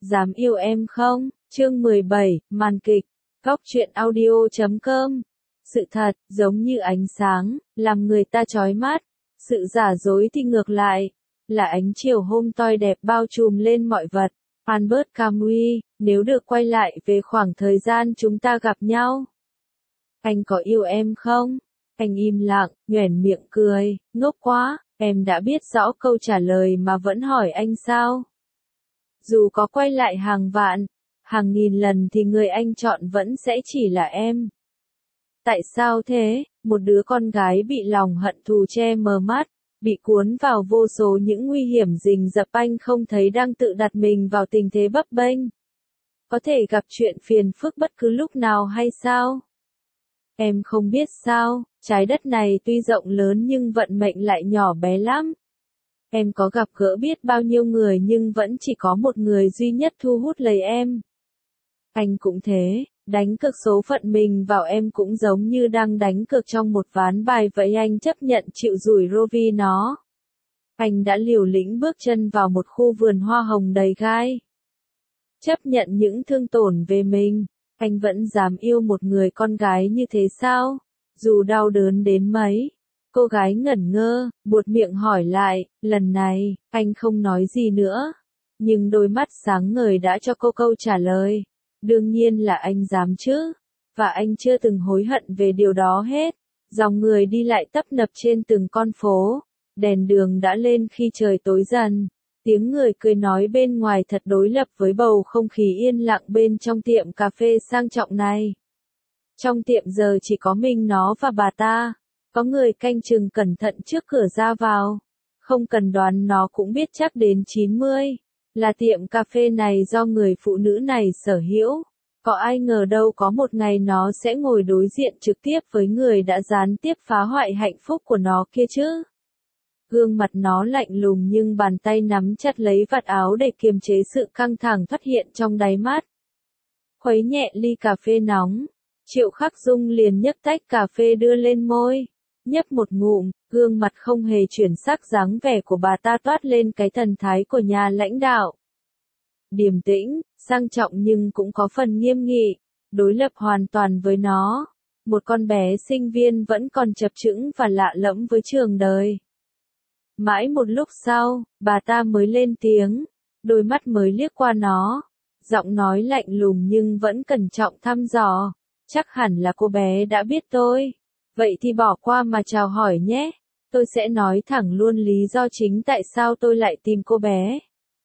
Dám yêu em không? Chương 17, màn kịch. Góc truyện audio.com. Sự thật, giống như ánh sáng, làm người ta chói mắt. Sự giả dối thì ngược lại, là ánh chiều hôm toi đẹp bao trùm lên mọi vật. Albert Camus, nếu được quay lại về khoảng thời gian chúng ta gặp nhau. Anh có yêu em không? Anh im lặng, nhoẻn miệng cười, ngốc quá, em đã biết rõ câu trả lời mà vẫn hỏi anh sao? Dù có quay lại hàng vạn, hàng nghìn lần thì người anh chọn vẫn sẽ chỉ là em. Tại sao thế? Một đứa con gái bị lòng hận thù che mờ mắt, bị cuốn vào vô số những nguy hiểm rình rập, anh không thấy đang tự đặt mình vào tình thế bấp bênh. Có thể gặp chuyện phiền phức bất cứ lúc nào hay sao? Em không biết sao, trái đất này tuy rộng lớn nhưng vận mệnh lại nhỏ bé lắm. Em có gặp gỡ biết bao nhiêu người nhưng vẫn chỉ có một người duy nhất thu hút lấy em. Anh cũng thế, đánh cược số phận mình vào em cũng giống như đang đánh cược trong một ván bài vậy, anh chấp nhận chịu rủi ro vì nó. Anh đã liều lĩnh bước chân vào một khu vườn hoa hồng đầy gai. Chấp nhận những thương tổn về mình, anh vẫn dám yêu một người con gái như thế sao? Dù đau đớn đến mấy. Cô gái ngẩn ngơ, buột miệng hỏi lại, lần này, anh không nói gì nữa. Nhưng đôi mắt sáng ngời đã cho cô câu trả lời. Đương nhiên là anh dám chứ. Và anh chưa từng hối hận về điều đó hết. Dòng người đi lại tấp nập trên từng con phố. Đèn đường đã lên khi trời tối dần. Tiếng người cười nói bên ngoài thật đối lập với bầu không khí yên lặng bên trong tiệm cà phê sang trọng này. Trong tiệm giờ chỉ có mình nó và bà ta. Có người canh chừng cẩn thận trước cửa ra vào. Không cần đoán nó cũng biết chắc đến 90. Là tiệm cà phê này do người phụ nữ này sở hữu. Có ai ngờ đâu có một ngày nó sẽ ngồi đối diện trực tiếp với người đã gián tiếp phá hoại hạnh phúc của nó kia chứ. Gương mặt nó lạnh lùng nhưng bàn tay nắm chặt lấy vạt áo để kiềm chế sự căng thẳng thoát hiện trong đáy mắt. Khuấy nhẹ ly cà phê nóng. Triệu Khắc Dung liền nhấc tách cà phê đưa lên môi. Nhấp một ngụm, gương mặt không hề chuyển sắc, dáng vẻ của bà ta toát lên cái thần thái của nhà lãnh đạo. Điềm tĩnh, sang trọng nhưng cũng có phần nghiêm nghị, đối lập hoàn toàn với nó. Một con bé sinh viên vẫn còn chập chững và lạ lẫm với trường đời. Mãi một lúc sau, bà ta mới lên tiếng, đôi mắt mới liếc qua nó. Giọng nói lạnh lùng nhưng vẫn cẩn trọng thăm dò. Chắc hẳn là cô bé đã biết tôi. Vậy thì bỏ qua mà chào hỏi nhé. Tôi sẽ nói thẳng luôn lý do chính tại sao tôi lại tìm cô bé.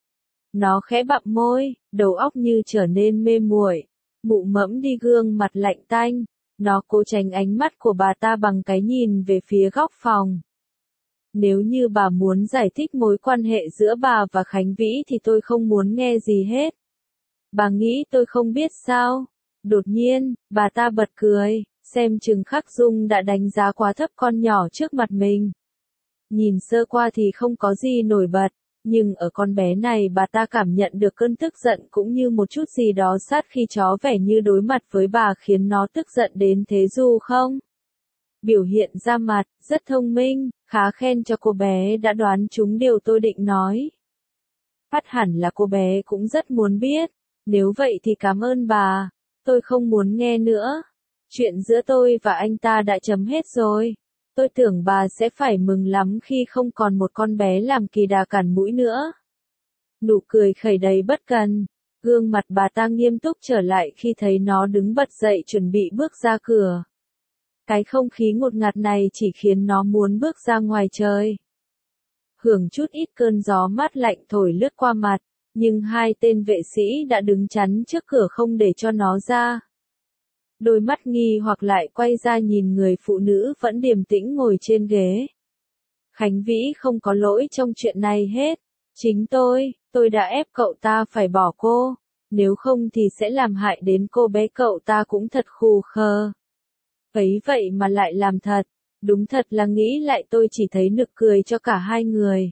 Nó khẽ bặm môi, đầu óc như trở nên mê muội, mụ mẫm đi, gương mặt lạnh tanh. Nó cố tránh ánh mắt của bà ta bằng cái nhìn về phía góc phòng. Nếu như bà muốn giải thích mối quan hệ giữa bà và Khánh Vĩ thì tôi không muốn nghe gì hết. Bà nghĩ tôi không biết sao? Đột nhiên, bà ta bật cười. Xem chừng Khắc Dung đã đánh giá quá thấp con nhỏ trước mặt mình. Nhìn sơ qua thì không có gì nổi bật, nhưng ở con bé này bà ta cảm nhận được cơn tức giận cũng như một chút gì đó sát khi chó vẻ như đối mặt với bà khiến nó tức giận đến thế dù không. Biểu hiện ra mặt, rất thông minh, khá khen cho cô bé đã đoán trúng điều tôi định nói. Phát hẳn là cô bé cũng rất muốn biết, nếu vậy thì cảm ơn bà, tôi không muốn nghe nữa. Chuyện giữa tôi và anh ta đã chấm hết rồi. Tôi tưởng bà sẽ phải mừng lắm khi không còn một con bé làm kỳ đà cản mũi nữa. Nụ cười khẩy đầy bất cần. Gương mặt bà ta nghiêm túc trở lại khi thấy nó đứng bật dậy chuẩn bị bước ra cửa. Cái không khí ngột ngạt này chỉ khiến nó muốn bước ra ngoài trời. Hưởng chút ít cơn gió mát lạnh thổi lướt qua mặt, nhưng hai tên vệ sĩ đã đứng chắn trước cửa không để cho nó ra. Đôi mắt nghi hoặc lại quay ra nhìn người phụ nữ vẫn điềm tĩnh ngồi trên ghế. Khánh Vĩ không có lỗi trong chuyện này hết. Chính tôi đã ép cậu ta phải bỏ cô. Nếu không thì sẽ làm hại đến cô bé, cậu ta cũng thật khù khờ. Ấy vậy mà lại làm thật. Đúng thật là nghĩ lại tôi chỉ thấy nực cười cho cả hai người.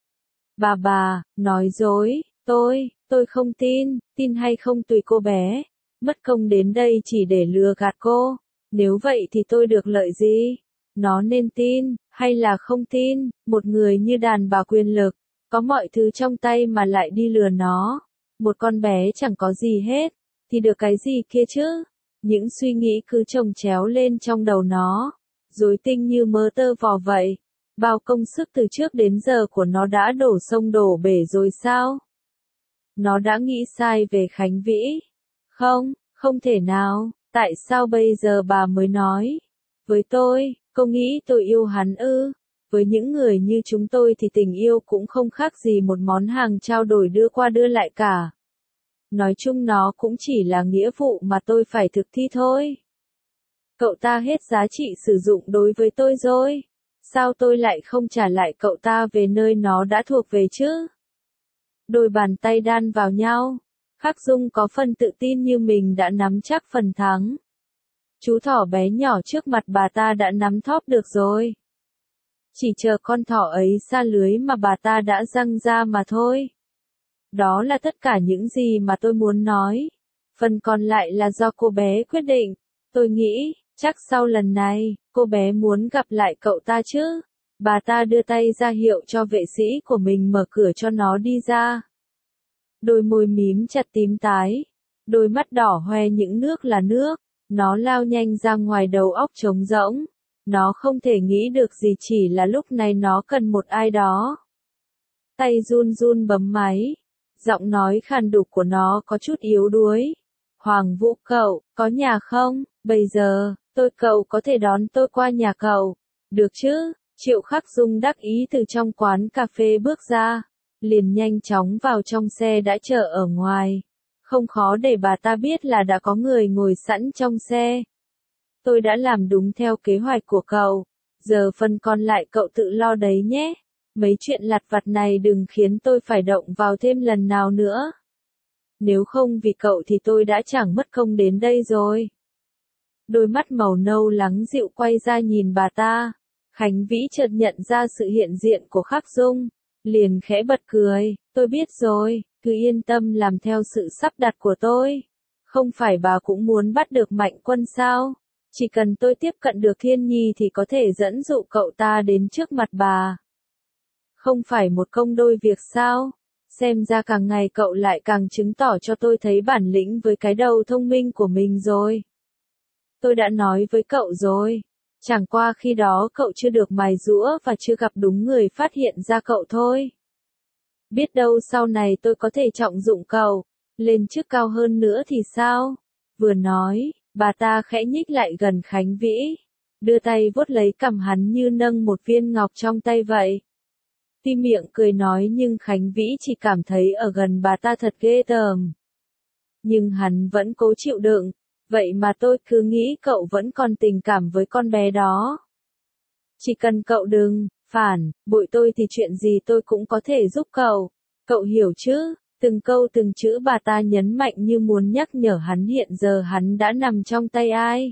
Bà, nói dối, tôi không tin hay không tùy cô bé. Mất công đến đây chỉ để lừa gạt cô. Nếu vậy thì tôi được lợi gì? Nó nên tin, hay là không tin? Một người như đàn bà quyền lực, có mọi thứ trong tay mà lại đi lừa nó. một con bé chẳng có gì hết, thì được cái gì kia chứ? Những suy nghĩ cứ chồng chéo lên trong đầu nó, rối tinh như mớ tơ vò vậy. Bao công sức từ trước đến giờ của nó đã đổ sông đổ bể rồi sao? Nó đã nghĩ sai về Khánh Vĩ. Không, không thể nào, tại sao bây giờ bà mới nói? Với tôi, cô nghĩ tôi yêu hắn ư? Với những người như chúng tôi thì tình yêu cũng không khác gì một món hàng trao đổi đưa qua đưa lại cả. Nói chung nó cũng chỉ là nghĩa vụ mà tôi phải thực thi thôi. Cậu ta hết giá trị sử dụng đối với tôi rồi. Sao tôi lại không trả lại cậu ta về nơi nó đã thuộc về chứ? Đôi bàn tay đan vào nhau. Khắc Dung có phần tự tin như mình đã nắm chắc phần thắng. Chú thỏ bé nhỏ trước mặt bà ta đã nắm thóp được rồi. Chỉ chờ con thỏ ấy xa lưới mà bà ta đã giăng ra mà thôi. Đó là tất cả những gì mà tôi muốn nói. Phần còn lại là do cô bé quyết định. Tôi nghĩ, chắc sau lần này, cô bé muốn gặp lại cậu ta chứ. Bà ta đưa tay ra hiệu cho vệ sĩ của mình mở cửa cho nó đi ra. Đôi môi mím chặt tím tái. Đôi mắt đỏ hoe những nước là nước. Nó lao nhanh ra ngoài, đầu óc trống rỗng. Nó không thể nghĩ được gì, chỉ là lúc này nó cần một ai đó. Tay run run bấm máy. Giọng nói khàn đục của nó có chút yếu đuối. Hoàng Vũ cậu, có nhà không? Bây giờ, cậu có thể đón tôi qua nhà cậu. Được chứ? Triệu Khắc Dung đắc ý từ trong quán cà phê bước ra. Liền nhanh chóng vào trong xe đã chờ ở ngoài. Không khó để bà ta biết là đã có người ngồi sẵn trong xe. Tôi đã làm đúng theo kế hoạch của cậu. Giờ phần còn lại cậu tự lo đấy nhé. Mấy chuyện lặt vặt này đừng khiến tôi phải động vào thêm lần nào nữa. Nếu không vì cậu thì tôi đã chẳng mất công đến đây rồi. Đôi mắt màu nâu lắng dịu quay ra nhìn bà ta. Khánh Vĩ chợt nhận ra sự hiện diện của Khắc Dung. Liền khẽ bật cười. Tôi biết rồi, cứ yên tâm làm theo sự sắp đặt của tôi. Không phải bà cũng muốn bắt được Mạnh Quân sao? Chỉ cần tôi tiếp cận được Thiên Nhi thì có thể dẫn dụ cậu ta đến trước mặt bà. Không phải một công đôi việc sao? Xem ra càng ngày cậu lại càng chứng tỏ cho tôi thấy bản lĩnh với cái đầu thông minh của mình rồi. Tôi đã nói với cậu rồi. Chẳng qua khi đó cậu chưa được mài giũa và chưa gặp đúng người phát hiện ra cậu thôi. Biết đâu sau này tôi có thể trọng dụng cậu, lên chức cao hơn nữa thì sao? Vừa nói, bà ta khẽ nhích lại gần Khánh Vĩ, đưa tay vuốt lấy cằm hắn như nâng một viên ngọc trong tay vậy. Tuy miệng cười nói nhưng Khánh Vĩ chỉ cảm thấy ở gần bà ta thật ghê tởm. Nhưng hắn vẫn cố chịu đựng, vậy mà tôi cứ nghĩ cậu vẫn còn tình cảm với con bé đó. Chỉ cần cậu đừng phản bội tôi thì chuyện gì tôi cũng có thể giúp cậu. Cậu hiểu chứ? Từng câu từng chữ bà ta nhấn mạnh như muốn nhắc nhở hắn hiện giờ hắn đã nằm trong tay ai.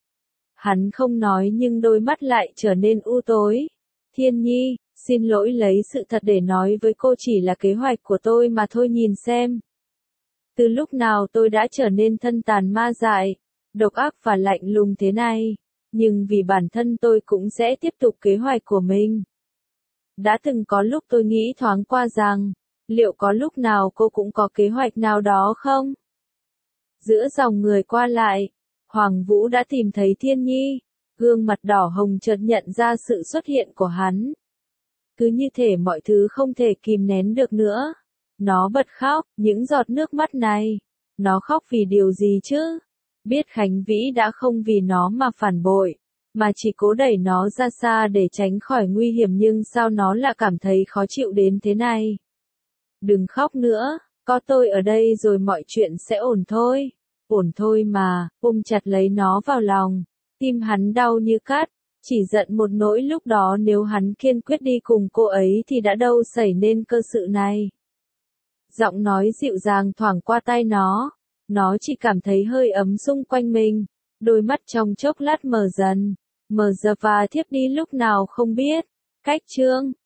Hắn không nói nhưng đôi mắt lại trở nên u tối. Thiên Nhi, xin lỗi, lấy sự thật để nói với cô chỉ là kế hoạch của tôi mà thôi, nhìn xem. Từ lúc nào tôi đã trở nên thân tàn ma dại, độc ác và lạnh lùng thế này, nhưng vì bản thân tôi cũng sẽ tiếp tục kế hoạch của mình. Đã từng có lúc tôi nghĩ thoáng qua rằng, liệu có lúc nào cô cũng có kế hoạch nào đó không? Giữa dòng người qua lại, Hoàng Vũ đã tìm thấy Thiên Nhi, gương mặt đỏ hồng chợt nhận ra sự xuất hiện của hắn. Cứ như thể mọi thứ không thể kìm nén được nữa. Nó bật khóc, những giọt nước mắt này. Nó khóc vì điều gì chứ? Biết Khánh Vĩ đã không vì nó mà phản bội, mà chỉ cố đẩy nó ra xa để tránh khỏi nguy hiểm, nhưng sao nó lại cảm thấy khó chịu đến thế này? Đừng khóc nữa, có tôi ở đây rồi mọi chuyện sẽ ổn thôi. Ổn thôi mà, ôm chặt lấy nó vào lòng. Tim hắn đau như cắt, chỉ giận một nỗi lúc đó nếu hắn kiên quyết đi cùng cô ấy thì đã đâu xảy nên cơ sự này. Giọng nói dịu dàng thoảng qua tai nó chỉ cảm thấy hơi ấm xung quanh mình, đôi mắt trong chốc lát mở dần và thiếp đi lúc nào không biết. Cách chương